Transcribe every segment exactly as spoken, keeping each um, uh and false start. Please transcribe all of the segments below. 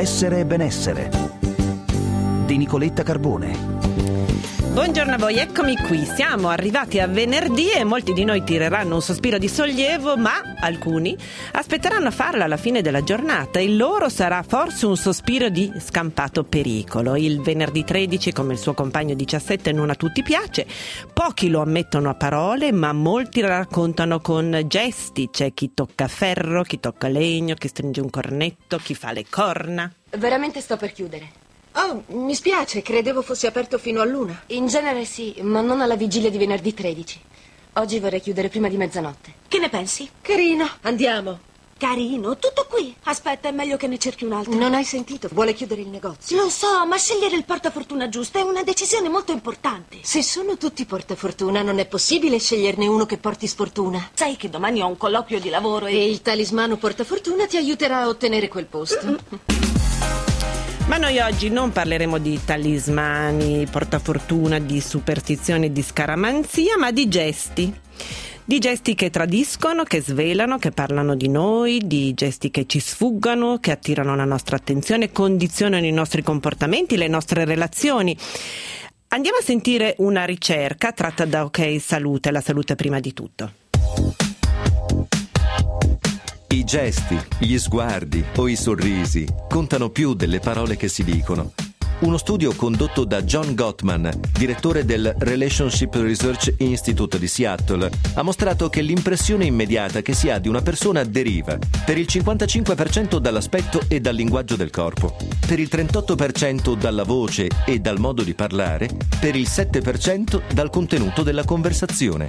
Essere e benessere di Nicoletta Carbone. Buongiorno a voi, eccomi qui. Siamo arrivati a venerdì e molti di noi tireranno un sospiro di sollievo, ma alcuni aspetteranno a farlo alla fine della giornata. Il loro sarà forse un sospiro di scampato pericolo. Il venerdì tredici, come il suo compagno diciassette, non a tutti piace. Pochi lo ammettono a parole, ma molti lo raccontano con gesti. C'è chi tocca ferro, chi tocca legno, chi stringe un cornetto, chi fa le corna. Veramente sto per chiudere. Oh, mi spiace, credevo fosse aperto fino all'una. In genere sì, ma non alla vigilia di venerdì tredici. Oggi vorrei chiudere prima di mezzanotte. Che ne pensi? Carino, andiamo. Carino, tutto qui. Aspetta, è meglio che ne cerchi un altro. Non hai sentito? Vuole chiudere il negozio. Lo so, ma scegliere il portafortuna giusto è una decisione molto importante. Se sono tutti portafortuna, non è possibile sceglierne uno che porti sfortuna. Sai che domani ho un colloquio di lavoro e... E il talismano portafortuna ti aiuterà a ottenere quel posto. Mm-hmm. Ma noi oggi non parleremo di talismani, portafortuna, di superstizioni, di scaramanzia, ma di gesti. Di gesti che tradiscono, che svelano, che parlano di noi, di gesti che ci sfuggono, che attirano la nostra attenzione, condizionano i nostri comportamenti, le nostre relazioni. Andiamo a sentire una ricerca tratta da Ok Salute, la salute prima di tutto. I gesti, gli sguardi o i sorrisi contano più delle parole che si dicono. Uno studio condotto da John Gottman, direttore del Relationship Research Institute di Seattle, ha mostrato che l'impressione immediata che si ha di una persona deriva per il cinquantacinque per cento dall'aspetto e dal linguaggio del corpo, per il trentotto per cento dalla voce e dal modo di parlare, per il sette per cento dal contenuto della conversazione.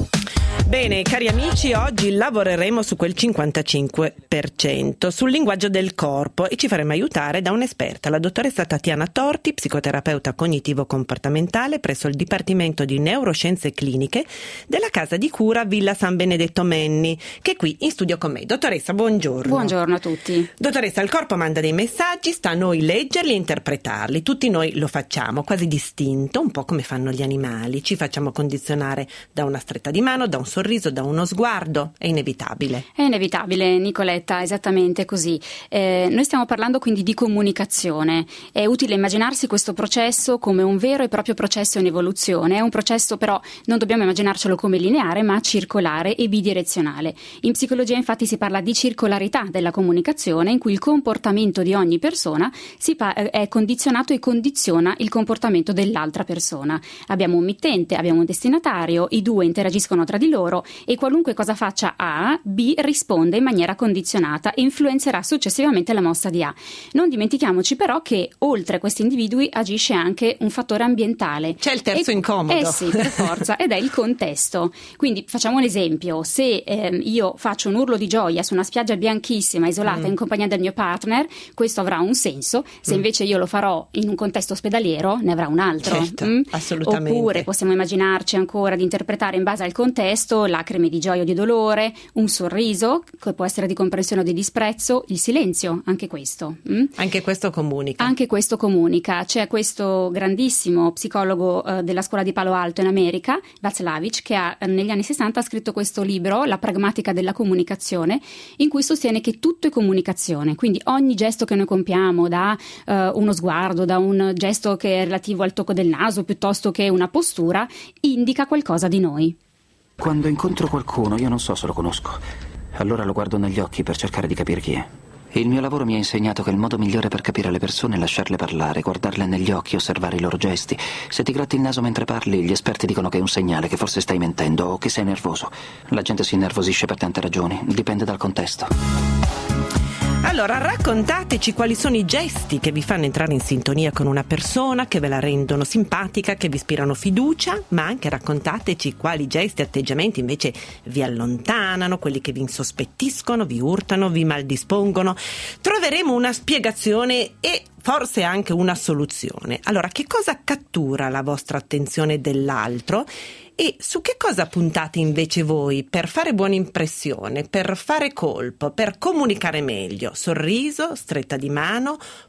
Bene, cari amici, oggi lavoreremo su quel cinquantacinque per cento, sul linguaggio del corpo, e ci faremo aiutare da un'esperta, la dottoressa Tatiana Torti, psicoterapeuta cognitivo-comportamentale presso il Dipartimento di Neuroscienze Cliniche della Casa di Cura Villa San Benedetto Menni, che è qui in studio con me. Dottoressa, buongiorno. Buongiorno a tutti. Dottoressa, il corpo manda dei messaggi, sta a noi leggerli e interpretarli. Tutti noi lo facciamo, quasi distinto, un po' come fanno gli animali. Ci facciamo condizionare da una stretta di mano, da un sorriso, da uno sguardo. È inevitabile. È inevitabile, Nicoletta, esattamente così. Eh, noi stiamo parlando quindi di comunicazione. È utile immaginarsi questo processo come un vero e proprio processo in evoluzione. È un processo, però non dobbiamo immaginarcelo come lineare, ma circolare e bidirezionale. In psicologia infatti si parla di circolarità della comunicazione, in cui il comportamento di ogni persona si pa- è condizionato e condiziona il comportamento dell'altra persona. Abbiamo un mittente, abbiamo un destinatario, i due interagiscono tra di loro e qualunque cosa faccia A, B risponde in maniera condizionata e influenzerà successivamente la mossa di A. Non dimentichiamoci però che oltre a questi individui agisce anche un fattore ambientale. C'è il terzo e, incomodo. Eh sì, per forza, ed è il contesto. Quindi facciamo un esempio: se eh, io faccio un urlo di gioia su una spiaggia bianchissima, isolata, mm. in compagnia del mio partner, questo avrà un senso. Se mm. invece io lo farò in un contesto ospedaliero, ne avrà un altro. Certo, mm? assolutamente. Oppure possiamo immaginarci ancora di interpretare in base al contesto lacrime di gioia o di dolore, un sorriso che può essere di comprensione o di disprezzo, il silenzio, anche questo. Mm? Anche questo comunica. Anche questo comunica. C'è questo grandissimo psicologo eh, della scuola di Palo Alto in America, Václavic, che ha, negli anni sessanta ha scritto questo libro, La pragmatica della comunicazione, in cui sostiene che tutto è comunicazione. Quindi ogni gesto che noi compiamo, da eh, uno sguardo, da un gesto che è relativo al tocco del naso piuttosto che una postura, indica qualcosa di noi. Quando incontro qualcuno io non so se lo conosco, allora lo guardo negli occhi per cercare di capire chi è. Il mio lavoro mi ha insegnato che il modo migliore per capire le persone è lasciarle parlare, guardarle negli occhi, osservare i loro gesti. Se ti gratti il naso mentre parli, gli esperti dicono che è un segnale, che forse stai mentendo o che sei nervoso. La gente si innervosisce per tante ragioni, dipende dal contesto. Allora, raccontateci quali sono i gesti che vi fanno entrare in sintonia con una persona, che ve la rendono simpatica, che vi ispirano fiducia, ma anche raccontateci quali gesti e atteggiamenti invece vi allontanano, quelli che vi insospettiscono, vi urtano, vi maldispongono. Troveremo una spiegazione e forse anche una soluzione. Allora, che cosa cattura la vostra attenzione dell'altro? E su che cosa puntate invece voi per fare buona impressione, per fare colpo, per comunicare meglio? Sorriso, stretta di mano,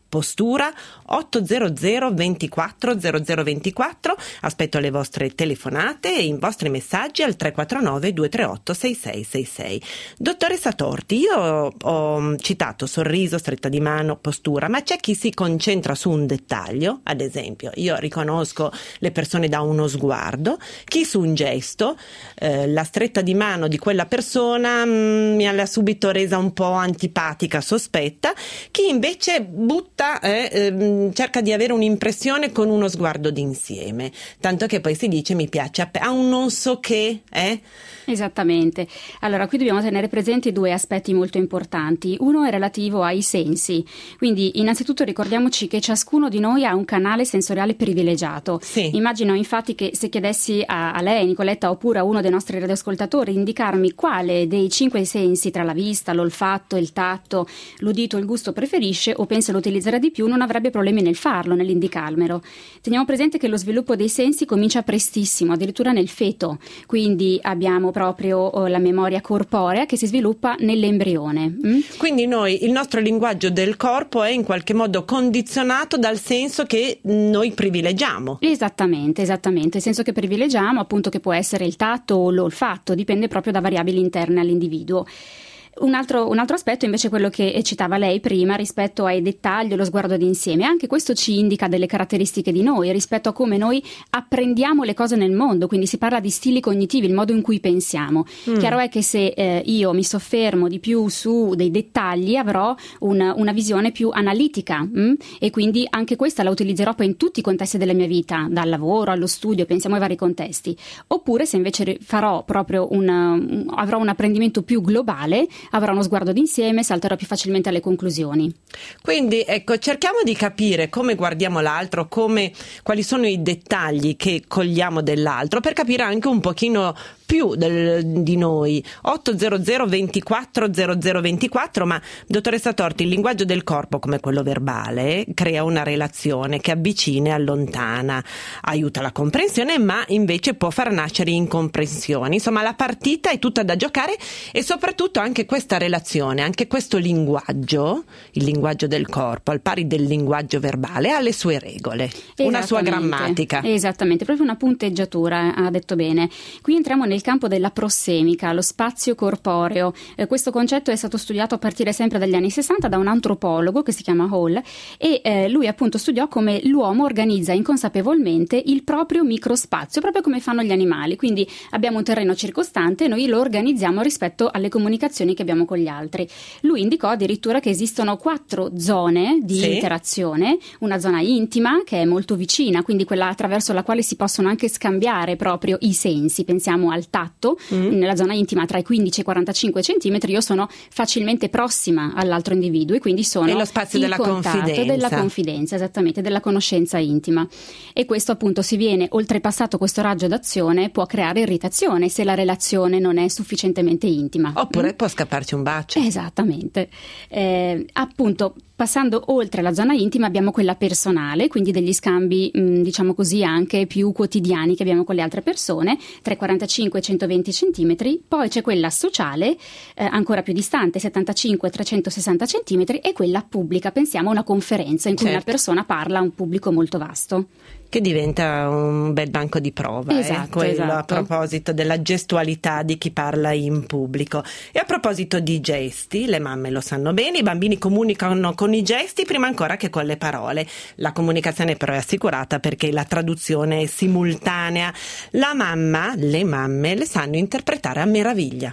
Postura otto zero zero ventiquattro zero zero ventiquattro. Aspetto le vostre telefonate e i vostri messaggi al tre quattro nove due tre otto sei sei sei sei. Dottoressa Torti, io ho citato sorriso, stretta di mano, postura, ma c'è chi si concentra su un dettaglio, ad esempio io riconosco le persone da uno sguardo, chi su un gesto, eh, la stretta di mano di quella persona mh, mi ha subito resa un po' antipatica, sospetta, chi invece butta Eh, eh, cerca di avere un'impressione con uno sguardo d'insieme, tanto che poi si dice mi piace a, pe- a un non so che eh? Esattamente. Allora, qui dobbiamo tenere presenti due aspetti molto importanti. Uno è relativo ai sensi. Quindi, innanzitutto ricordiamoci che ciascuno di noi ha un canale sensoriale privilegiato. Sì. Immagino infatti che se chiedessi a, a lei, Nicoletta, oppure a uno dei nostri radioascoltatori indicarmi quale dei cinque sensi tra la vista, l'olfatto, il tatto, l'udito, il gusto preferisce o pensa lo utilizzerà di più, non avrebbe problemi nel farlo, nell'indicarmelo. Teniamo presente che lo sviluppo dei sensi comincia prestissimo, addirittura nel feto. Quindi abbiamo proprio la memoria corporea che si sviluppa nell'embrione. Mm? Quindi noi, il nostro linguaggio del corpo è in qualche modo condizionato dal senso che noi privilegiamo. Esattamente, esattamente. Il senso che privilegiamo, appunto, che può essere il tatto o l'olfatto, dipende proprio da variabili interne all'individuo. Un altro, un altro aspetto invece è quello che citava lei prima rispetto ai dettagli, lo sguardo d'insieme. Anche questo ci indica delle caratteristiche di noi rispetto a come noi apprendiamo le cose nel mondo, quindi si parla di stili cognitivi, il modo in cui pensiamo. Mm. Chiaro è che se eh, io mi soffermo di più su dei dettagli avrò un, una visione più analitica mh? e quindi anche questa la utilizzerò poi in tutti i contesti della mia vita, dal lavoro allo studio, pensiamo ai vari contesti. Oppure se invece farò proprio un, avrò un apprendimento più globale, avrà uno sguardo d'insieme, salterò più facilmente alle conclusioni. Quindi ecco, cerchiamo di capire come guardiamo l'altro, come, quali sono i dettagli che cogliamo dell'altro, per capire anche un pochino più del, di noi. otto zero zero ventiquattro zero zero ventiquattro. Ma dottoressa Torti, il linguaggio del corpo come quello verbale crea una relazione che avvicina e allontana, aiuta la comprensione, ma invece può far nascere incomprensioni. Insomma, la partita è tutta da giocare, e soprattutto anche questa relazione, anche questo linguaggio, il linguaggio del corpo, al pari del linguaggio verbale, ha le sue regole, una sua grammatica. Esattamente, proprio una punteggiatura, ha detto bene. Qui entriamo nel campo della prossemica, lo spazio corporeo. Eh, questo concetto è stato studiato a partire sempre dagli anni sessanta da un antropologo che si chiama Hall, e eh, lui appunto studiò come l'uomo organizza inconsapevolmente il proprio microspazio, proprio come fanno gli animali. Quindi abbiamo un terreno circostante e noi lo organizziamo rispetto alle comunicazioni che abbiamo con gli altri. Lui indicò addirittura che esistono quattro zone di sì. interazione, una zona intima che è molto vicina, quindi quella attraverso la quale si possono anche scambiare proprio i sensi. Pensiamo al tatto, mm. nella zona intima tra i quindici e i quarantacinque centimetri io sono facilmente prossima all'altro individuo e quindi sono e lo spazio in della contatto, confidenza. della confidenza, esattamente, della conoscenza intima. E questo appunto, si viene oltrepassato questo raggio d'azione, può creare irritazione se la relazione non è sufficientemente intima. Oppure mm. può scapparci un bacio. Esattamente. Eh, appunto, passando oltre la zona intima abbiamo quella personale, quindi degli scambi mh, diciamo così anche più quotidiani che abbiamo con le altre persone, tra i quarantacinque e i centoventi centimetri. Poi c'è quella sociale, eh, ancora più distante, settantacinque e trecentosessanta centimetri, e quella pubblica, pensiamo a una conferenza in cui certo. una persona parla a un pubblico molto vasto. Che diventa un bel banco di prova, esatto, eh? Quello esatto. A proposito della gestualità di chi parla in pubblico. E a proposito di gesti, le mamme lo sanno bene, i bambini comunicano con i gesti prima ancora che con le parole. La comunicazione però è assicurata perché la traduzione è simultanea. La mamma, le mamme le sanno interpretare a meraviglia.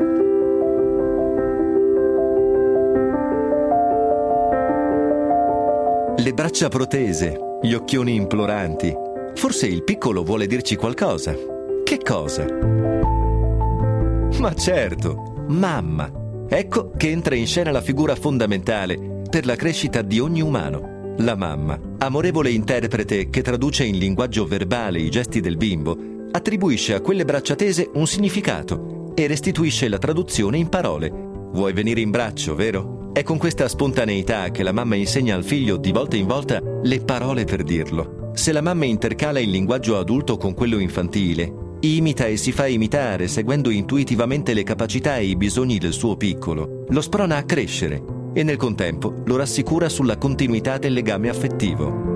Le braccia protese, gli occhioni imploranti. Forse il piccolo vuole dirci qualcosa. Che cosa? Ma certo, mamma. Ecco che entra in scena la figura fondamentale per la crescita di ogni umano. La mamma, amorevole interprete che traduce in linguaggio verbale i gesti del bimbo, attribuisce a quelle braccia tese un significato e restituisce la traduzione in parole. Vuoi venire in braccio, vero? È con questa spontaneità che la mamma insegna al figlio di volta in volta le parole per dirlo. Se la mamma intercala il linguaggio adulto con quello infantile, imita e si fa imitare seguendo intuitivamente le capacità e i bisogni del suo piccolo, lo sprona a crescere e nel contempo lo rassicura sulla continuità del legame affettivo.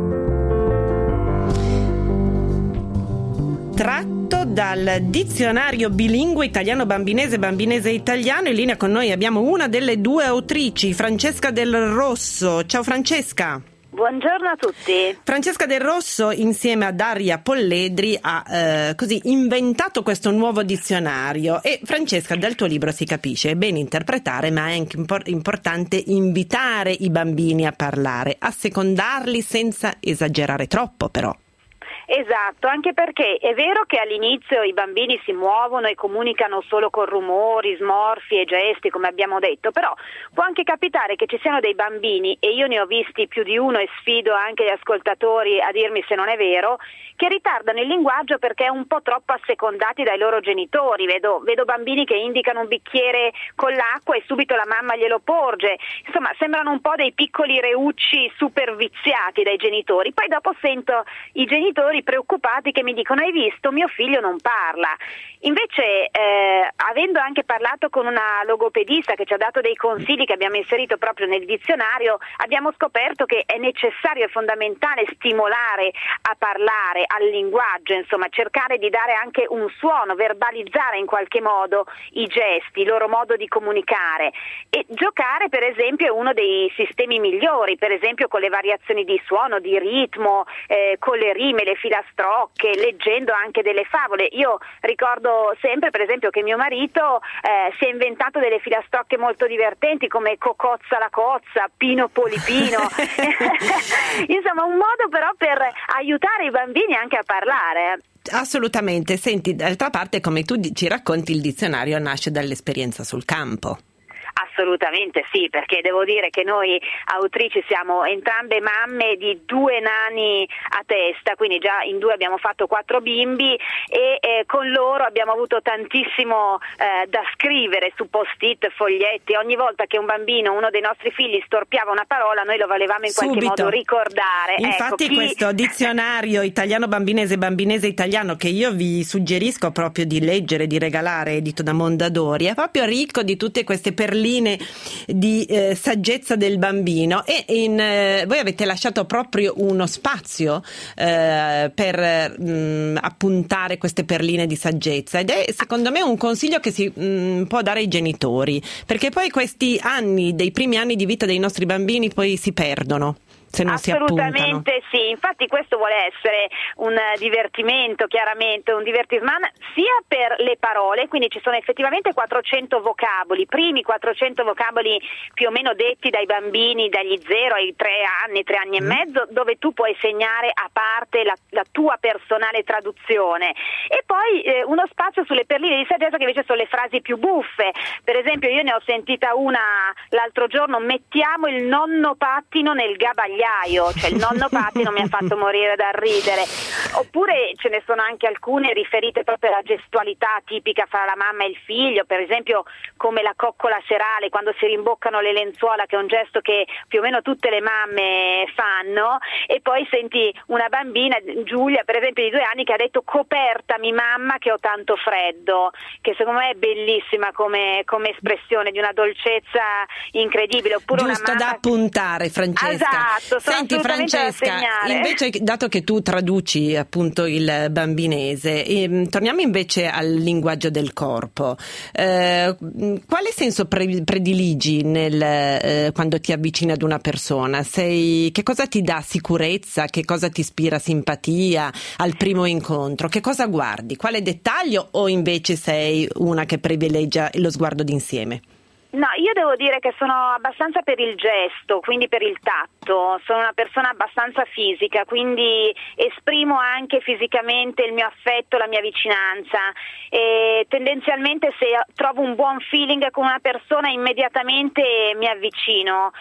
Tratto dal dizionario bilingue italiano-bambinese, bambinese-italiano. In linea con noi abbiamo una delle due autrici, Francesca Del Rosso. Ciao Francesca. Buongiorno a tutti. Francesca Del Rosso, insieme a Daria Polledri, ha eh, così inventato questo nuovo dizionario. E Francesca, dal tuo libro si capisce, è bene interpretare, ma è anche impor- importante invitare i bambini a parlare, assecondarli senza esagerare troppo, però. Esatto, anche perché è vero che all'inizio i bambini si muovono e comunicano solo con rumori, smorfie e gesti, come abbiamo detto, però può anche capitare che ci siano dei bambini, e io ne ho visti più di uno e sfido anche gli ascoltatori a dirmi se non è vero, che ritardano il linguaggio perché un po' troppo assecondati dai loro genitori. Vedo, vedo bambini che indicano un bicchiere con l'acqua e subito la mamma glielo porge. Insomma, sembrano un po' dei piccoli reucci super viziati dai genitori. Poi dopo sento i genitori preoccupati che mi dicono: hai visto, mio figlio non parla. Invece eh, avendo anche parlato con una logopedista che ci ha dato dei consigli che abbiamo inserito proprio nel dizionario, abbiamo scoperto che è necessario e fondamentale stimolare a parlare, al linguaggio, insomma cercare di dare anche un suono, verbalizzare in qualche modo i gesti, il loro modo di comunicare, e giocare per esempio è uno dei sistemi migliori, per esempio con le variazioni di suono, di ritmo, eh, con le rime, le filastrocche, leggendo anche delle favole. Io ricordo sempre per esempio che mio marito eh, si è inventato delle filastrocche molto divertenti come Cocozza la cozza, Pino Polipino insomma un modo però per aiutare i bambini anche a parlare. Assolutamente. Senti, d'altra parte, come tu ci racconti, il dizionario nasce dall'esperienza sul campo. Assolutamente sì, perché devo dire che noi autrici siamo entrambe mamme di due nani a testa, quindi già in due abbiamo fatto quattro bimbi e eh, con loro abbiamo avuto tantissimo eh, da scrivere su post-it, foglietti. Ogni volta che un bambino, uno dei nostri figli, storpiava una parola, noi lo volevamo in qualche Subito. modo ricordare. Infatti ecco, chi... questo dizionario italiano-bambinese, bambinese-italiano, che io vi suggerisco proprio di leggere, di regalare, edito da Mondadori, è proprio ricco di tutte queste perline di eh, saggezza del bambino, e in, eh, voi avete lasciato proprio uno spazio eh, per mh, appuntare queste perline di saggezza, ed è secondo me un consiglio che si mh, può dare ai genitori, perché poi questi anni, dei primi anni di vita dei nostri bambini, poi si perdono se non si appuntano. Assolutamente sì, infatti questo vuole essere un divertimento, chiaramente un divertisman sia per le parole, quindi ci sono effettivamente quattrocento vocaboli, primi quattrocento vocaboli più o meno detti dai bambini dagli zero ai tre anni, tre anni mm. e mezzo, dove tu puoi segnare a parte la, la tua personale traduzione, e poi eh, uno spazio sulle perline di saggezza che invece sono le frasi più buffe. Per esempio io ne ho sentita una l'altro giorno: mettiamo il nonno pattino nel gabagliaio, cioè il nonno pattino mi ha fatto morire dal ridere. Oppure ce ne sono anche alcune riferite proprio alla gestualità tipica fra la mamma e il figlio, per esempio come la coccola serale, quando si rimboccano le lenzuola, che è un gesto che più o meno tutte le mamme fanno, e poi senti una bambina, Giulia per esempio di due anni, che ha detto: copertami mamma che ho tanto freddo, che secondo me è bellissima come, come espressione di una dolcezza incredibile. Oppure giusto una mamma... da appuntare, Francesca. Esatto. Senti Francesca, invece, dato che tu traduci appunto il bambinese, ehm, torniamo invece al linguaggio del corpo. Eh, quale senso pre- prediligi nel, eh, quando ti avvicini ad una persona? Sei, che cosa ti dà sicurezza? Che cosa ti ispira simpatia al primo incontro? Che cosa guardi? Quale dettaglio, o invece sei una che privilegia lo sguardo d'insieme? No, io devo dire che sono abbastanza per il gesto, quindi per il tatto. Sono una persona abbastanza fisica, quindi esprimo anche fisicamente il mio affetto, la mia vicinanza, e tendenzialmente se trovo un buon feeling con una persona immediatamente mi avvicino,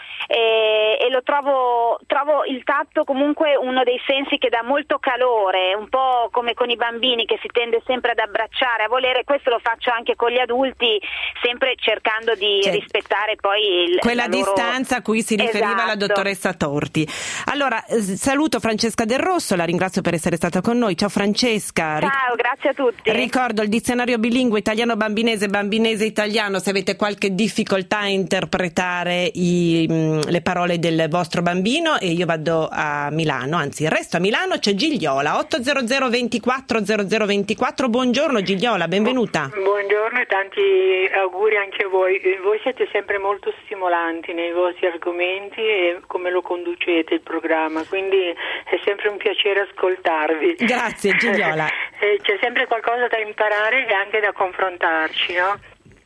e, e lo trovo, trovo il tatto comunque uno dei sensi che dà molto calore, un po' come con i bambini che si tende sempre ad abbracciare, a volere. Questo lo faccio anche con gli adulti, sempre cercando di di certo. rispettare poi il, quella la loro... distanza a cui si riferiva esatto. la dottoressa Torti. Allora, saluto Francesca Del Rosso, la ringrazio per essere stata con noi. Ciao Francesca. Ciao, grazie a tutti. Ricordo il dizionario bilingue italiano-bambinese, bambinese-italiano, se avete qualche difficoltà a interpretare i, mh, le parole del vostro bambino, e io vado a Milano, anzi resto a Milano, c'è Gigliola, otto zero zero ventiquattro zero zero ventiquattro. Buongiorno Gigliola, benvenuta. Buongiorno e tanti auguri anche a voi. Voi siete sempre molto stimolanti nei vostri argomenti e come lo conducete il programma, quindi è sempre un piacere ascoltarvi. Grazie Gigliola. C'è sempre qualcosa da imparare e anche da confrontarci, no?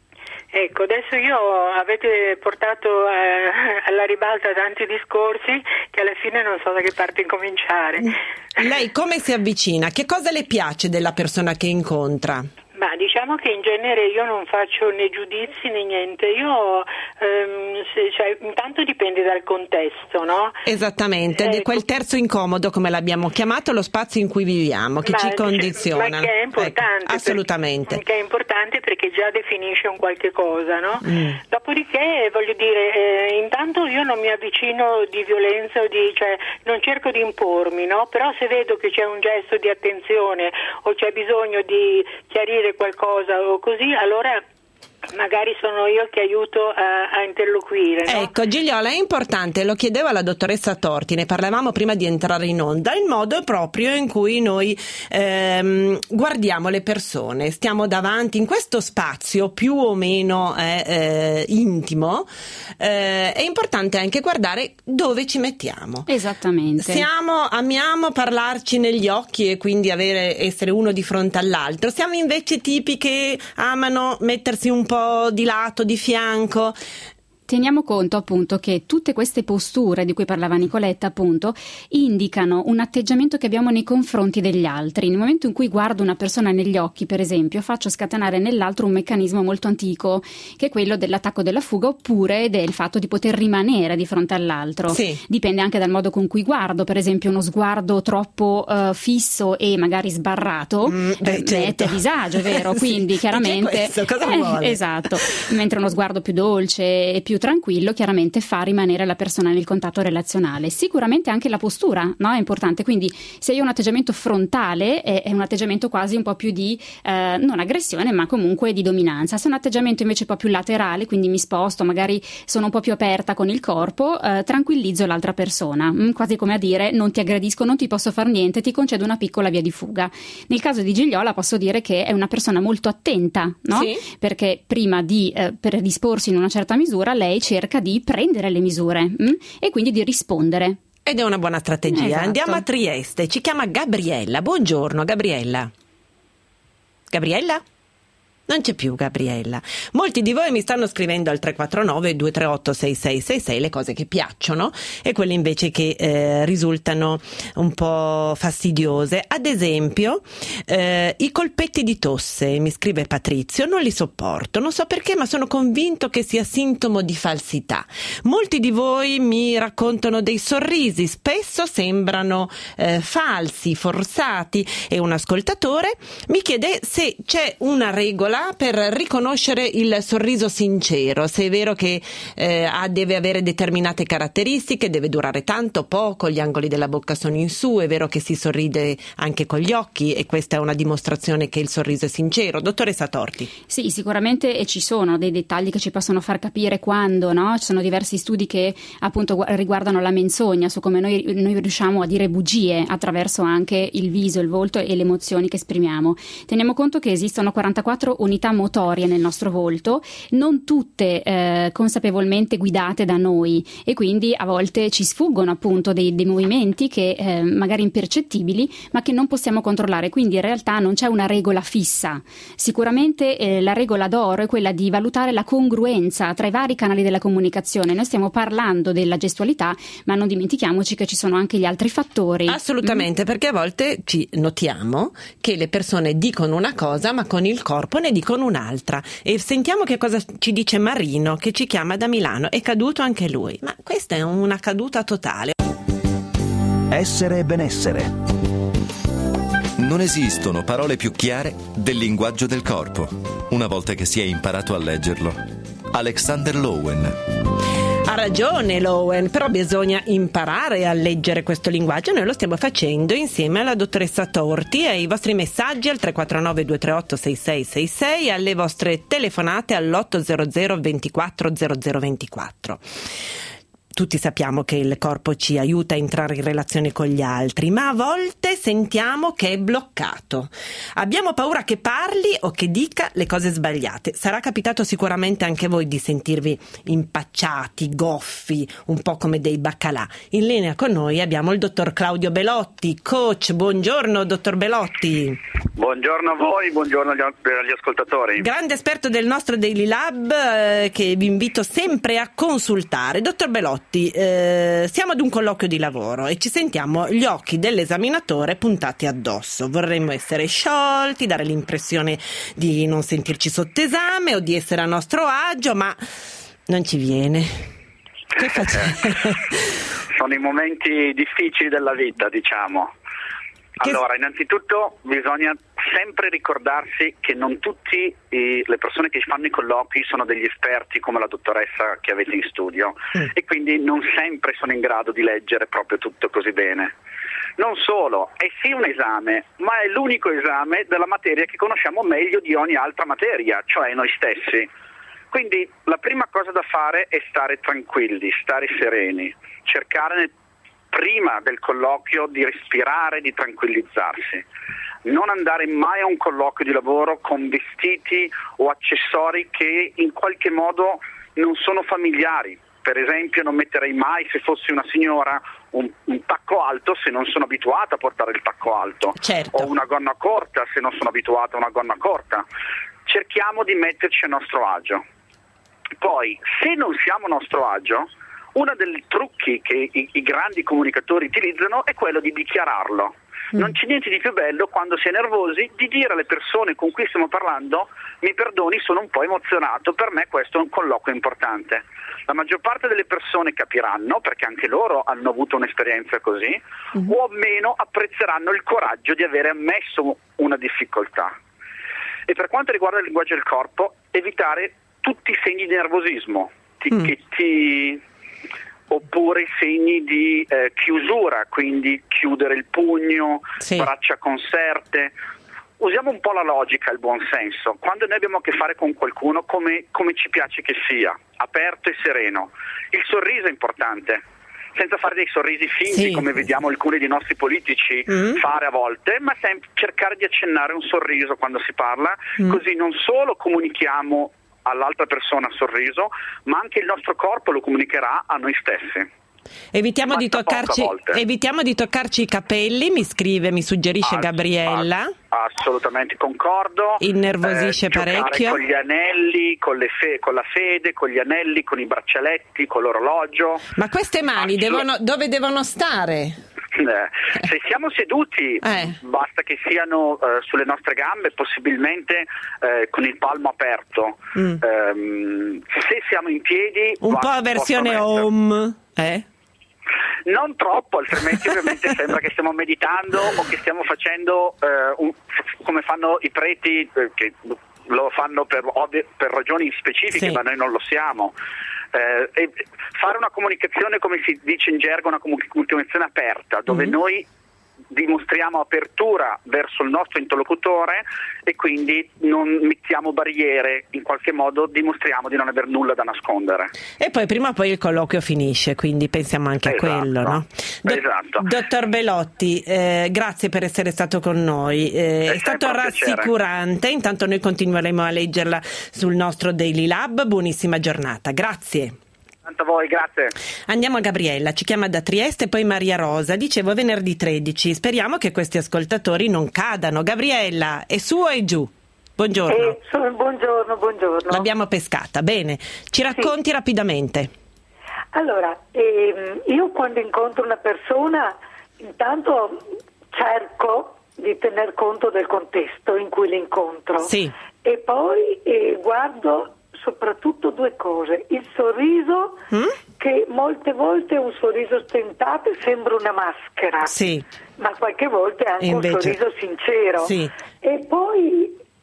Ecco, adesso io avete portato eh, alla ribalta tanti discorsi che alla fine non so da che parte incominciare. Lei come si avvicina? Che cosa le piace della persona che incontra? Ma diciamo che in genere io non faccio né giudizi né niente, io ehm, se, cioè, intanto dipende dal contesto, no? Esattamente, ecco. Di quel terzo incomodo, come l'abbiamo chiamato, lo spazio in cui viviamo, che ma, ci condiziona. Ma che è importante. Ecco, assolutamente. Perché, che è importante perché già definisce un qualche cosa, no? Mm. Dopodiché, voglio dire, eh, intanto io non mi avvicino di violenza o di, cioè, non cerco di impormi, no? Però se vedo che c'è un gesto di attenzione o c'è bisogno di chiarire qualcosa o così, allora magari sono io che aiuto a, a interloquire, no? Ecco Gigliola, è importante, lo chiedevo alla dottoressa Torti, ne parlavamo prima di entrare in onda, il modo proprio in cui noi ehm, guardiamo le persone, stiamo davanti in questo spazio più o meno eh, eh, intimo, eh, è importante anche guardare dove ci mettiamo. Esattamente. Siamo, amiamo parlarci negli occhi e quindi avere, essere uno di fronte all'altro, siamo invece tipi che amano mettersi un po' di lato, di fianco. Teniamo conto appunto che tutte queste posture di cui parlava Nicoletta appunto indicano un atteggiamento che abbiamo nei confronti degli altri. Nel momento in cui guardo una persona negli occhi, per esempio, faccio scatenare nell'altro un meccanismo molto antico, che è quello dell'attacco della fuga oppure del fatto di poter rimanere di fronte all'altro. Sì. Dipende anche dal modo con cui guardo, per esempio uno sguardo troppo uh, fisso e magari sbarrato mm, beh, eh, certo. mette a disagio, vero? Quindi sì. chiaramente Questo, cosa vuole? Eh, esatto, mentre uno sguardo più dolce e più tranquillo chiaramente fa rimanere la persona nel contatto relazionale. Sicuramente anche la postura, no? È importante, quindi se io ho un atteggiamento frontale è, è un atteggiamento quasi un po' più di eh, non aggressione ma comunque di dominanza. Se è un atteggiamento invece un po' più laterale, quindi mi sposto, magari sono un po' più aperta con il corpo, eh, tranquillizzo l'altra persona, mm, quasi come a dire non ti aggredisco, non ti posso far niente, ti concedo una piccola via di fuga. Nel caso di Gigliola posso dire che è una persona molto attenta, no? Sì. Perché prima di eh, predisporsi in una certa misura lei cerca di prendere le misure mh? e quindi di rispondere. Ed è una buona strategia. Esatto. Andiamo a Trieste, ci chiama Gabriella. Buongiorno Gabriella. Gabriella? Non c'è più Gabriella. Molti di voi mi stanno scrivendo al tre quattro nove due tre otto sei sei sei sei le cose che piacciono e quelle invece che eh, risultano un po' fastidiose. Ad esempio eh, i colpetti di tosse, mi scrive Patrizio, non li sopporto, non so perché ma sono convinto che sia sintomo di falsità. Molti di voi mi raccontano dei sorrisi, spesso sembrano eh, falsi, forzati, e un ascoltatore mi chiede se c'è una regola per riconoscere il sorriso sincero, se è vero che eh, deve avere determinate caratteristiche, deve durare tanto, poco, gli angoli della bocca sono in su, è vero che si sorride anche con gli occhi e questa è una dimostrazione che il sorriso è sincero. Dottoressa Torti. Sì, sicuramente e ci sono dei dettagli che ci possono far capire quando, no? Ci sono diversi studi che appunto riguardano la menzogna, su come noi, noi riusciamo a dire bugie attraverso anche il viso, il volto e le emozioni che esprimiamo. Teniamo conto che esistono quarantaquattro unità motorie nel nostro volto, non tutte eh, consapevolmente guidate da noi e quindi a volte ci sfuggono appunto dei, dei movimenti che eh, magari impercettibili ma che non possiamo controllare, quindi in realtà non c'è una regola fissa. Sicuramente eh, la regola d'oro è quella di valutare la congruenza tra i vari canali della comunicazione. Noi stiamo parlando della gestualità ma non dimentichiamoci che ci sono anche gli altri fattori. Assolutamente, mm. perché a volte ci notiamo che le persone dicono una cosa ma con il corpo ne dicono un'altra e sentiamo che cosa ci dice Marino che ci chiama da Milano. È caduto anche lui, ma questa è una caduta totale. Essere e benessere. Non esistono parole più chiare del linguaggio del corpo, una volta che si è imparato a leggerlo. Alexander Lowen. Ha ragione Lowen, però bisogna imparare a leggere questo linguaggio. Noi lo stiamo facendo insieme alla dottoressa Torti, e ai vostri messaggi al tre quattro nove due tre otto sei sei sei sei e alle vostre telefonate all'ottocento ventiquattro zero zero ventiquattro. Tutti sappiamo che il corpo ci aiuta a entrare in relazione con gli altri, ma a volte sentiamo che è bloccato. Abbiamo paura che parli o che dica le cose sbagliate. Sarà capitato sicuramente anche a voi di sentirvi impacciati, goffi, un po' come dei baccalà. In linea con noi abbiamo il dottor Claudio Belotti, coach. Buongiorno, dottor Belotti. Buongiorno a voi, buongiorno agli, agli ascoltatori. Grande esperto del nostro Daily Lab, eh, che vi invito sempre a consultare. Dottor Belotti, Eh, siamo ad un colloquio di lavoro e ci sentiamo gli occhi dell'esaminatore puntati addosso. Vorremmo essere sciolti, dare l'impressione di non sentirci sotto esame o di essere a nostro agio, ma non ci viene. Che facciamo? Sono i momenti difficili della vita, diciamo. Allora, innanzitutto bisogna sempre ricordarsi che non tutti i, le persone che fanno i colloqui sono degli esperti come la dottoressa che avete in studio mm. e quindi non sempre sono in grado di leggere proprio tutto così bene. Non solo, è sì un esame, ma è l'unico esame della materia che conosciamo meglio di ogni altra materia, cioè noi stessi. Quindi la prima cosa da fare è stare tranquilli, stare sereni, cercare nel prima del colloquio di respirare, di tranquillizzarsi. Non andare mai a un colloquio di lavoro con vestiti o accessori che in qualche modo non sono familiari. Per esempio, non metterei mai, se fossi una signora, un, un tacco alto se non sono abituata a portare il tacco alto. Certo. O una gonna corta se non sono abituata a una gonna corta. Cerchiamo di metterci a nostro agio. Poi, se non siamo a nostro agio, uno dei trucchi che i, i grandi comunicatori utilizzano è quello di dichiararlo. Mm. Non c'è niente di più bello quando si è nervosi di dire alle persone con cui stiamo parlando: mi perdoni, sono un po' emozionato, per me questo è un colloquio importante. La maggior parte delle persone capiranno, perché anche loro hanno avuto un'esperienza così, mm. o almeno apprezzeranno il coraggio di avere ammesso una difficoltà. E per quanto riguarda il linguaggio del corpo, evitare tutti i segni di nervosismo, ticchetti, mm. oppure segni di eh, chiusura, quindi chiudere il pugno, sì. braccia conserte. Usiamo un po' la logica e il buon senso. Quando noi abbiamo a che fare con qualcuno, come, come ci piace che sia, aperto e sereno. Il sorriso è importante, senza fare dei sorrisi finti, sì. come vediamo alcuni dei nostri politici mm. fare a volte, ma sempre cercare di accennare un sorriso quando si parla, mm. così non solo comunichiamo all'altra persona sorriso, ma anche il nostro corpo lo comunicherà a noi stessi. Evitiamo di, toccarci, evitiamo di toccarci i capelli, mi scrive, mi suggerisce ah, Gabriella. Ah, assolutamente concordo. Innervosisce eh, parecchio. Con gli anelli, con, le fe- con la fede, con gli anelli, con i braccialetti, con l'orologio. Ma queste mani Assolut- devono, dove devono stare? Eh, se siamo seduti eh. basta che siano eh, sulle nostre gambe, possibilmente eh, con il palmo aperto. Mm. Um, se siamo in piedi un po' a versione home, eh? Non troppo, altrimenti ovviamente sembra che stiamo meditando o che stiamo facendo eh, un, come fanno i preti, eh, che lo fanno per, ovvie, per ragioni specifiche, sì. ma noi non lo siamo. Eh, e fare una comunicazione, come si dice in gergo, una comunicazione aperta, dove mm-hmm. noi dimostriamo apertura verso il nostro interlocutore e quindi non mettiamo barriere, in qualche modo dimostriamo di non aver nulla da nascondere. E poi prima o poi il colloquio finisce, quindi pensiamo anche esatto. a quello, no? Do- esatto. Dottor Belotti, eh, grazie per essere stato con noi, eh, è, è stato rassicurante, piacere. Intanto noi continueremo a leggerla sul nostro Daily Lab. Buonissima giornata, grazie. Tanto a voi, grazie. Andiamo a Gabriella, ci chiama da Trieste, poi Maria Rosa. Dicevo venerdì tredici, speriamo che questi ascoltatori non cadano. Gabriella, è su o è giù? Buongiorno. Eh, sono, buongiorno, buongiorno. L'abbiamo pescata, bene. Ci racconti sì. rapidamente. Allora, ehm, io quando incontro una persona, intanto cerco di tener conto del contesto in cui l'incontro. Sì. E poi eh, guardo soprattutto due cose: il sorriso, mm? che molte volte è un sorriso stentato e sembra una maschera, sì. ma qualche volta è anche invece un sorriso sincero, sì. e poi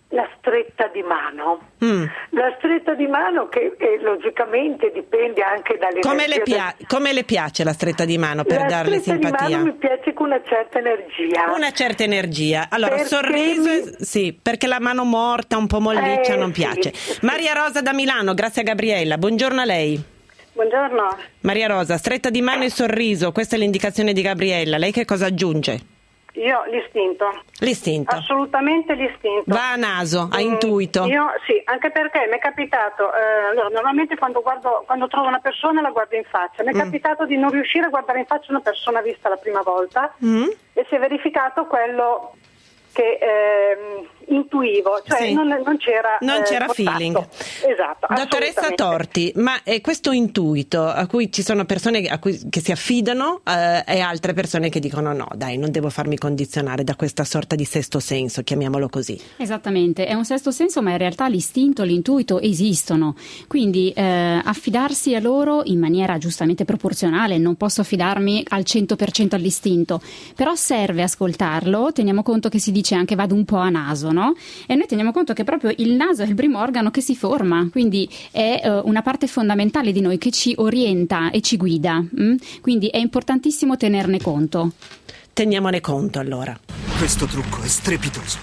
la stretta di mano. Mm. La stretta di mano che eh, logicamente dipende anche dalle come le, pia- del... come le piace la stretta di mano per la darle simpatia? La stretta di mano mi piace con una certa energia. Una certa energia. Allora, perché sorriso, mi... sì, perché la mano morta, un po' molliccia, eh, non sì, piace. sì. Maria Rosa da Milano, grazie a Gabriella. Buongiorno a lei. Buongiorno. Maria Rosa, stretta di mano e sorriso, questa è l'indicazione di Gabriella. Lei che cosa aggiunge? Io l'istinto. L'istinto. Assolutamente l'istinto. Va a naso, a mm, intuito. Io sì, anche perché mi è capitato, eh, allora, normalmente quando guardo, quando trovo una persona la guardo in faccia. Mi è mm. capitato di non riuscire a guardare in faccia una persona vista la prima volta mm. e si è verificato quello che eh, intuivo, cioè sì. non, non c'era non eh, c'era contatto. feeling. Esatto. Dottoressa Torti, ma è questo intuito a cui ci sono persone a cui, che si affidano eh, e altre persone che dicono no, dai, non devo farmi condizionare da questa sorta di sesto senso, chiamiamolo così. Esattamente, è un sesto senso, ma in realtà l'istinto, l'intuito esistono, quindi eh, affidarsi a loro in maniera giustamente proporzionale. Non posso affidarmi al cento per cento all'istinto, però serve ascoltarlo. Teniamo conto che si dice anche vado un po' a naso, no? E noi teniamo conto che proprio il naso è il primo organo che si forma, quindi è uh, una parte fondamentale di noi che ci orienta e ci guida, mm? Quindi è importantissimo tenerne conto. Teniamone conto allora. Questo trucco è strepitoso.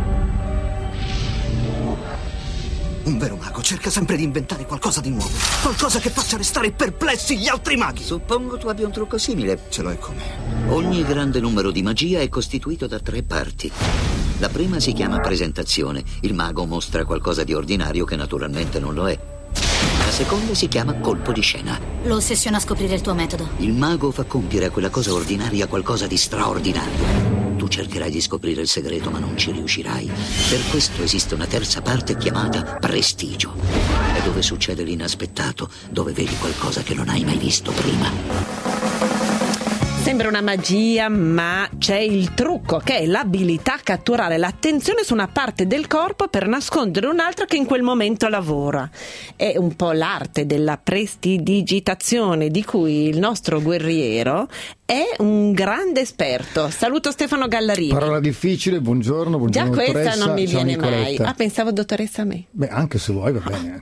Un vero mago cerca sempre di inventare qualcosa di nuovo, qualcosa che faccia restare perplessi gli altri maghi. Suppongo tu abbia un trucco simile. Ce l'ho e come? Ogni grande numero di magia è costituito da tre parti. La prima si chiama presentazione. Il mago mostra qualcosa di ordinario che naturalmente non lo è. La seconda si chiama colpo di scena. Lo ossessiona a scoprire il tuo metodo. Il mago fa compiere a quella cosa ordinaria qualcosa di straordinario. Tu cercherai di scoprire il segreto, ma non ci riuscirai. Per questo esiste una terza parte chiamata prestigio. È dove succede l'inaspettato, dove vedi qualcosa che non hai mai visto prima. Sembra una magia, ma c'è il trucco, che è l'abilità a catturare l'attenzione su una parte del corpo per nascondere un'altra che in quel momento lavora. È un po' l'arte della prestidigitazione di cui il nostro guerriero è un grande esperto. Saluto Stefano Gallarini. Parola difficile, buongiorno, buongiorno. Già questa dottoressa. non mi Ciao, viene Nicoletta. mai. Ah, pensavo dottoressa a me. Beh, anche se vuoi, va bene.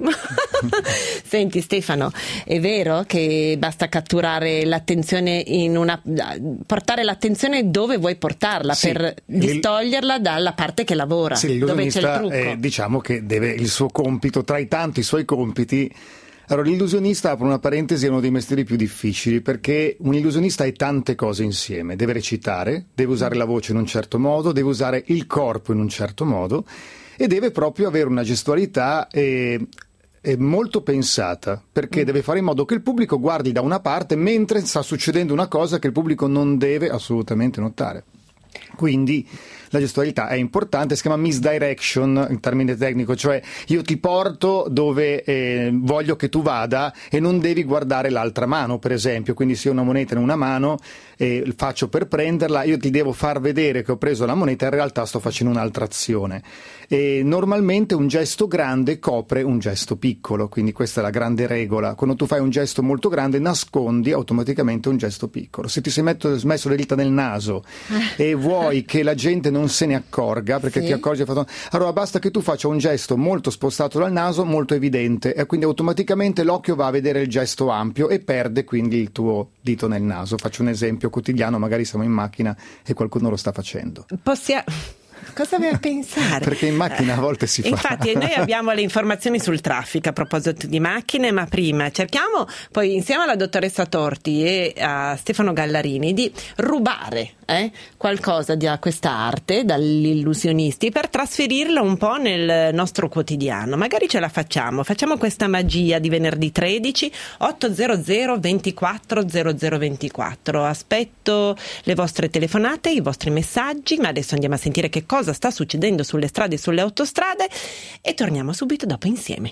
Senti Stefano, è vero che basta catturare l'attenzione in una portare l'attenzione dove vuoi portarla, sì, per distoglierla il... dalla parte che lavora, sì, dove c'è il trucco. Eh, diciamo che deve il suo compito, tra i tanti suoi compiti. Allora, l'illusionista, apro una parentesi, è uno dei mestieri più difficili, perché un illusionista è tante cose insieme. Deve recitare, deve usare la voce in un certo modo, deve usare il corpo in un certo modo e deve proprio avere una gestualità eh, è molto pensata, perché mm. deve fare in modo che il pubblico guardi da una parte mentre sta succedendo una cosa che il pubblico non deve assolutamente notare. Quindi la gestualità è importante, si chiama misdirection in termine tecnico, cioè io ti porto dove eh, voglio che tu vada e non devi guardare l'altra mano, per esempio. Quindi se ho una moneta in una mano e eh, faccio per prenderla, io ti devo far vedere che ho preso la moneta, in realtà sto facendo un'altra azione. E normalmente un gesto grande copre un gesto piccolo, quindi questa è la grande regola. Quando tu fai un gesto molto grande nascondi automaticamente un gesto piccolo. Se ti sei metto, messo le dita nel naso e vuoi che la gente non se ne accorga, perché sì. ti accorgi, allora basta che tu faccia un gesto molto spostato dal naso, molto evidente, e quindi automaticamente l'occhio va a vedere il gesto ampio e perde quindi il tuo dito nel naso. Faccio un esempio quotidiano, magari siamo in macchina e qualcuno lo sta facendo. Possiamo... Cosa deve pensare? Perché in macchina a volte si fa. Infatti noi abbiamo le informazioni sul traffico a proposito di macchine, ma prima cerchiamo poi insieme alla dottoressa Torti e a Stefano Gallarini di rubare eh, qualcosa di questa arte dagli illusionisti per trasferirlo un po' nel nostro quotidiano. Magari ce la facciamo, facciamo questa magia di venerdì tredici ottocento ventiquattro zero zero ventiquattro. Aspetto le vostre telefonate, i vostri messaggi, ma adesso andiamo a sentire che cosa sta succedendo sulle strade e sulle autostrade e torniamo subito dopo insieme.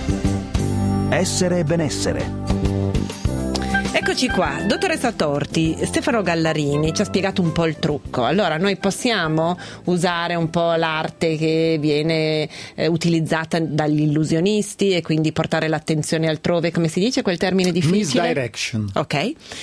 Essere e benessere. Eccoci qua, dottoressa Torti, Stefano Gallarini ci ha spiegato un po' il trucco. Allora noi possiamo usare un po' l'arte che viene eh, utilizzata dagli illusionisti e quindi portare l'attenzione altrove, come si dice quel termine difficile? Misdirection. Ok.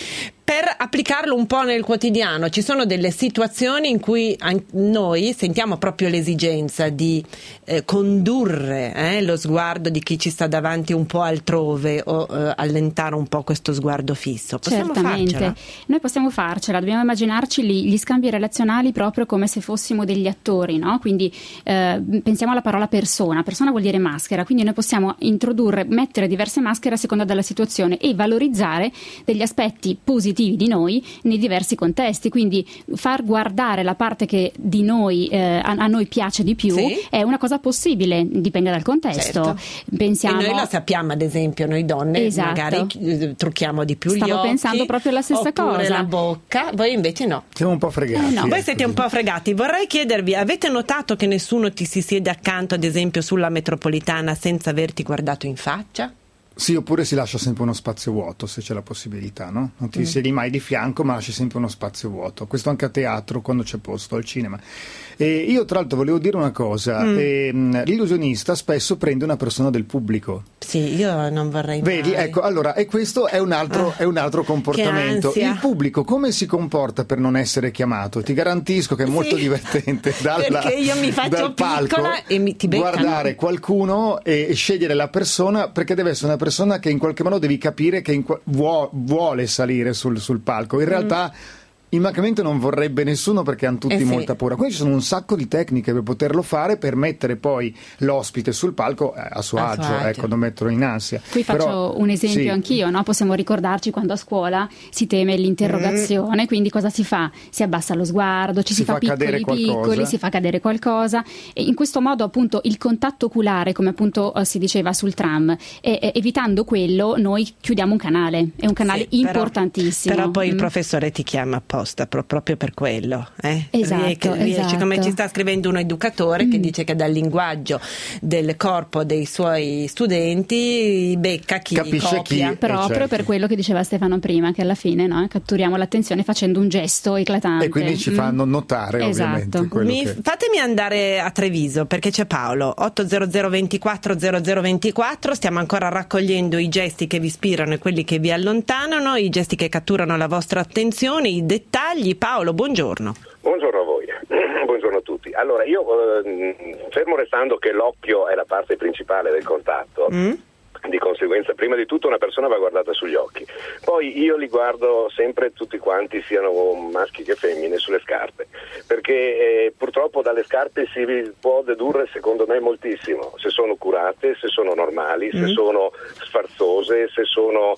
per applicarlo un po' nel quotidiano. Ci sono delle situazioni in cui noi sentiamo proprio l'esigenza di eh, condurre eh, lo sguardo di chi ci sta davanti un po' altrove o eh, allentare un po' questo sguardo fisso. Possiamo Certamente, farcela? Noi possiamo farcela, dobbiamo immaginarci gli, gli scambi relazionali proprio come se fossimo degli attori, no? Quindi eh, pensiamo alla parola persona, persona vuol dire maschera, quindi noi possiamo introdurre, mettere diverse maschere a seconda della situazione e valorizzare degli aspetti positivi di noi nei diversi contesti, quindi far guardare la parte che di noi eh, a, a noi piace di più sì. è una cosa possibile, dipende dal contesto. Certo. Pensiamo... E noi lo sappiamo, ad esempio, noi donne esatto. magari trucchiamo di più Stavo gli occhi. Stavo pensando proprio la stessa oppure cosa. la bocca, voi invece no. Siamo un po' fregati. Eh, no. Voi siete un po' fregati. Vorrei chiedervi, avete notato che nessuno ti si siede accanto, ad esempio, sulla metropolitana senza averti guardato in faccia? Sì, oppure si lascia sempre uno spazio vuoto se c'è la possibilità, no? Non ti mm. siedi mai di fianco, ma lasci sempre uno spazio vuoto. Questo anche a teatro, quando c'è posto, al cinema. E io tra l'altro volevo dire una cosa, mm. e, l'illusionista spesso prende una persona del pubblico. Sì, io non vorrei Vedi, mai. ecco, allora, e questo è un altro, ah, è un altro comportamento. Il pubblico come si comporta per non essere chiamato? Ti garantisco che è molto sì. divertente dalla, perché io mi faccio dal palco piccola e mi, ti beccano. Guardare qualcuno e, e scegliere la persona, perché deve essere una persona che in qualche modo devi capire che in, vuo, vuole salire sul, sul palco. In realtà mm. immancamente non vorrebbe nessuno, perché hanno tutti eh sì. molta paura. Quindi ci sono un sacco di tecniche per poterlo fare, per mettere poi l'ospite sul palco a suo a agio, agio. Ecco, non metterlo in ansia. Qui faccio Però, un esempio sì. anch'io, no? Possiamo ricordarci quando a scuola si teme l'interrogazione, mm. quindi cosa si fa? Si abbassa lo sguardo, ci si, si fa, fa piccoli piccoli, si fa cadere qualcosa, e in questo modo appunto il contatto oculare, come appunto eh, si diceva sul tram, e, e, evitando quello noi chiudiamo un canale, è un canale sì, importantissimo. Però, però poi mm. il professore ti chiama apposta proprio per quello, eh? Esatto, riesci, riesci, esatto. come ci sta scrivendo un educatore mm. che dice che dal linguaggio del corpo dei suoi studenti becca chi capisce copia. Chi, proprio certo. per quello che diceva Stefano prima, che alla fine no, catturiamo l'attenzione facendo un gesto eclatante e quindi ci fanno notare esatto. ovviamente Mi, che... Fatemi andare a Treviso, perché c'è Paolo. Otto zero zero ventiquattro zero zero ventiquattro, stiamo ancora raccogliendo i gesti che vi ispirano e quelli che vi allontanano, i gesti che catturano la vostra attenzione, i dettagli. Paolo, buongiorno. Buongiorno a voi, buongiorno a tutti. Allora, io eh, fermo restando che l'occhio è la parte principale del contatto, mm. di conseguenza prima di tutto una persona va guardata sugli occhi, poi io li guardo sempre tutti quanti, siano maschi che femmine, sulle scarpe, perché eh, purtroppo dalle scarpe si può dedurre secondo me moltissimo, se sono curate, se sono normali, mm. se sono sfarzose, se sono...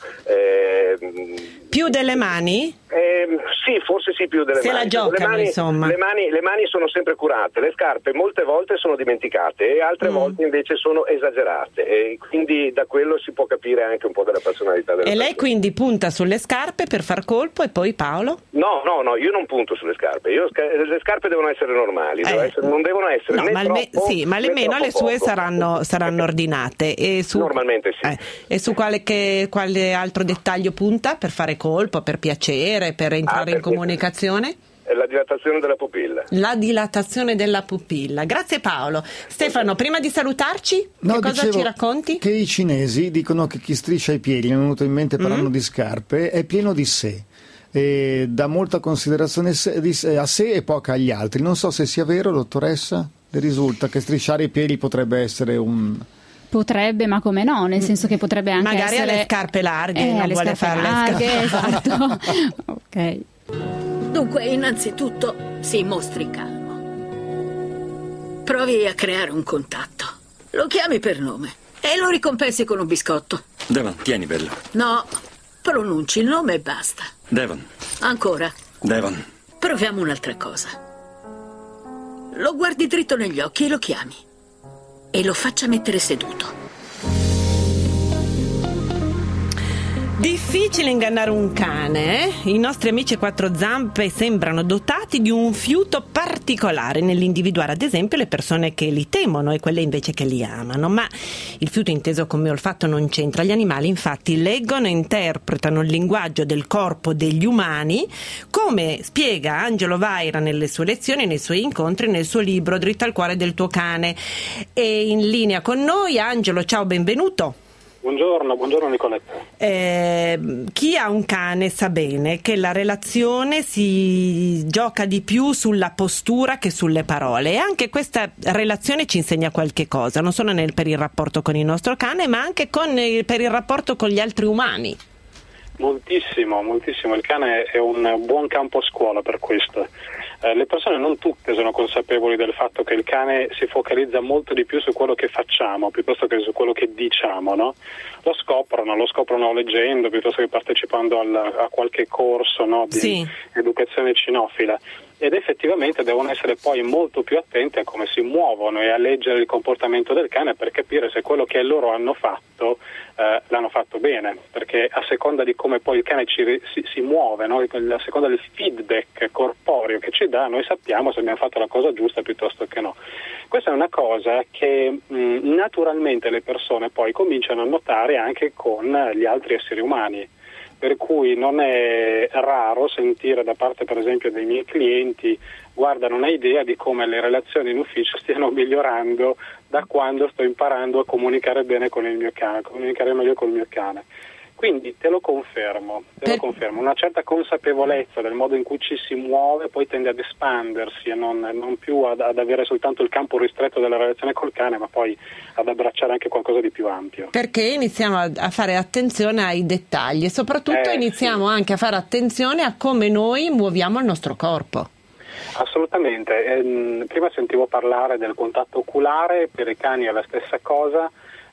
Eh, più delle mani? Eh, sì, forse sì, più delle se mani. Se la giocano, le mani, insomma. Le mani, le mani sono sempre curate, le scarpe molte volte sono dimenticate e altre mm. volte invece sono esagerate, e quindi da quello si può capire anche un po' della personalità della E persona. lei quindi punta sulle scarpe per far colpo, e poi Paolo? No, no, no, io non punto sulle scarpe, io, le scarpe devono essere normali, eh. devono essere, non devono essere no, né ma troppo, sì, ma almeno le sue saranno, saranno ordinate. E su, Normalmente sì. Eh, e su quale, che, quale altro dettaglio punta per fare colpo, per piacere, per entrare ah, in comunicazione? La dilatazione della pupilla. La dilatazione della pupilla. Grazie Paolo. Stefano, prima di salutarci, no, che cosa dicevo ci racconti? Che i cinesi dicono che chi striscia i piedi, mi è venuto in mente parlando mm. di scarpe, è pieno di sé. E dà molta considerazione a sé e poca agli altri. Non so se sia vero, dottoressa. Le risulta che strisciare i piedi potrebbe essere un... Potrebbe, ma come no, nel senso che potrebbe anche magari essere... alle scarpe larghe, eh, non vuole fare larghe, le scarpe esatto. Ok. Dunque, innanzitutto si mostri calmo. Provi a creare un contatto. Lo chiami per nome e lo ricompensi con un biscotto. Devon, tieni, bello. No, pronunci il nome e basta. Devon. Ancora. Devon. Proviamo un'altra cosa. Lo guardi dritto negli occhi e lo chiami. E lo faccia mettere seduto. Difficile ingannare un cane, eh? I nostri amici quattro zampe sembrano dotati di un fiuto particolare nell'individuare ad esempio le persone che li temono e quelle invece che li amano, ma il fiuto inteso come olfatto non c'entra. Gli animali infatti leggono e interpretano il linguaggio del corpo degli umani, come spiega Angelo Vaira nelle sue lezioni, nei suoi incontri, nel suo libro Dritto al cuore del tuo cane. E in linea con noi Angelo, ciao, benvenuto. Buongiorno, buongiorno Nicoletta. Eh, chi ha un cane sa bene che la relazione si gioca di più sulla postura che sulle parole, e anche questa relazione ci insegna qualche cosa, non solo nel, per il rapporto con il nostro cane, ma anche con, per il rapporto con gli altri umani. Moltissimo, moltissimo. Il cane è un buon campo scuola per questo. Eh, le persone non tutte sono consapevoli del fatto che il cane si focalizza molto di più su quello che facciamo piuttosto che su quello che diciamo, no? Lo scoprono, lo scoprono leggendo piuttosto che partecipando al, a qualche corso, no, di sì. educazione cinofila. Ed effettivamente devono essere poi molto più attenti a come si muovono e a leggere il comportamento del cane per capire se quello che loro hanno fatto eh, l'hanno fatto bene, perché a seconda di come poi il cane ci, si, si muove, no? A seconda del feedback corporeo che ci dà, noi sappiamo se abbiamo fatto la cosa giusta piuttosto che no. Questa è una cosa che mh, naturalmente le persone poi cominciano a notare anche con gli altri esseri umani. Per cui non è raro sentire da parte per esempio dei miei clienti: guarda, non hai idea di come le relazioni in ufficio stiano migliorando da quando sto imparando a comunicare bene con il mio cane, a comunicare meglio con il mio cane. Quindi te lo confermo, te lo confermo, una certa consapevolezza del modo in cui ci si muove poi tende ad espandersi e non, non più ad, ad avere soltanto il campo ristretto della relazione col cane, ma poi ad abbracciare anche qualcosa di più ampio. Perché iniziamo a, a fare attenzione ai dettagli e soprattutto eh, iniziamo sì. anche a fare attenzione a come noi muoviamo il nostro corpo. Assolutamente, eh, prima sentivo parlare del contatto oculare, per i cani è la stessa cosa.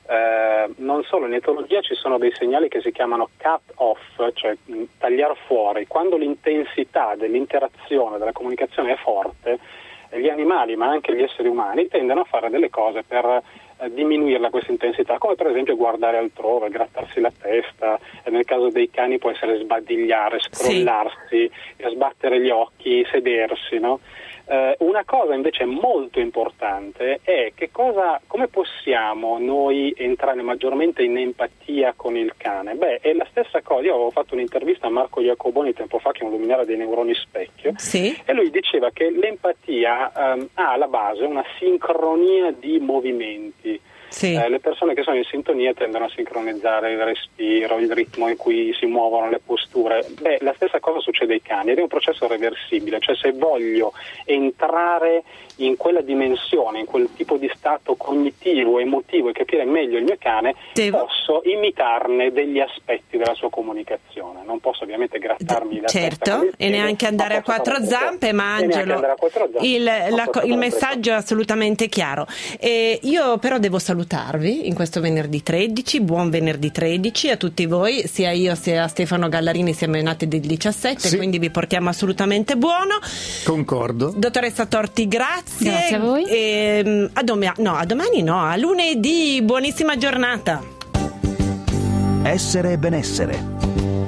Eh, non solo, in etologia ci sono dei segnali che si chiamano cut off, cioè tagliare fuori. Quando l'intensità dell'interazione, della comunicazione è forte, gli animali ma anche gli esseri umani tendono a fare delle cose per eh, diminuirla questa intensità, come per esempio guardare altrove, grattarsi la testa, e nel caso dei cani può essere sbadigliare, scrollarsi, sì. sbattere gli occhi, sedersi, no? Uh, una cosa invece molto importante è che cosa, come possiamo noi entrare maggiormente in empatia con il cane? Beh, è la stessa cosa. Io avevo fatto un'intervista a Marco Iacoboni tempo fa, che è un luminario dei neuroni specchio, sì. e lui diceva che l'empatia um, ha alla base una sincronia di movimenti. Sì. Eh, le persone che sono in sintonia tendono a sincronizzare il respiro, il ritmo in cui si muovono, le posture. Beh, la stessa cosa succede ai cani ed è un processo reversibile, cioè se voglio entrare in quella dimensione, in quel tipo di stato cognitivo, emotivo e capire meglio il mio cane, Devo... posso imitarne degli aspetti della sua comunicazione. Non posso ovviamente grattarmi la certo, testa con il piede, e neanche andare a quattro zampe, ma Angelo, a quattro zampe. Il, la, il messaggio è assolutamente chiaro. E io però devo salutarvi in questo venerdì tredici. Buon venerdì tredici a tutti voi, sia io sia Stefano Gallarini siamo nati del diciassette, sì. quindi vi portiamo assolutamente buono. Concordo. Dottoressa Torti, grazie. Grazie a voi. E, a, dom- no, a domani no, a lunedì. Buonissima giornata. Essere e benessere.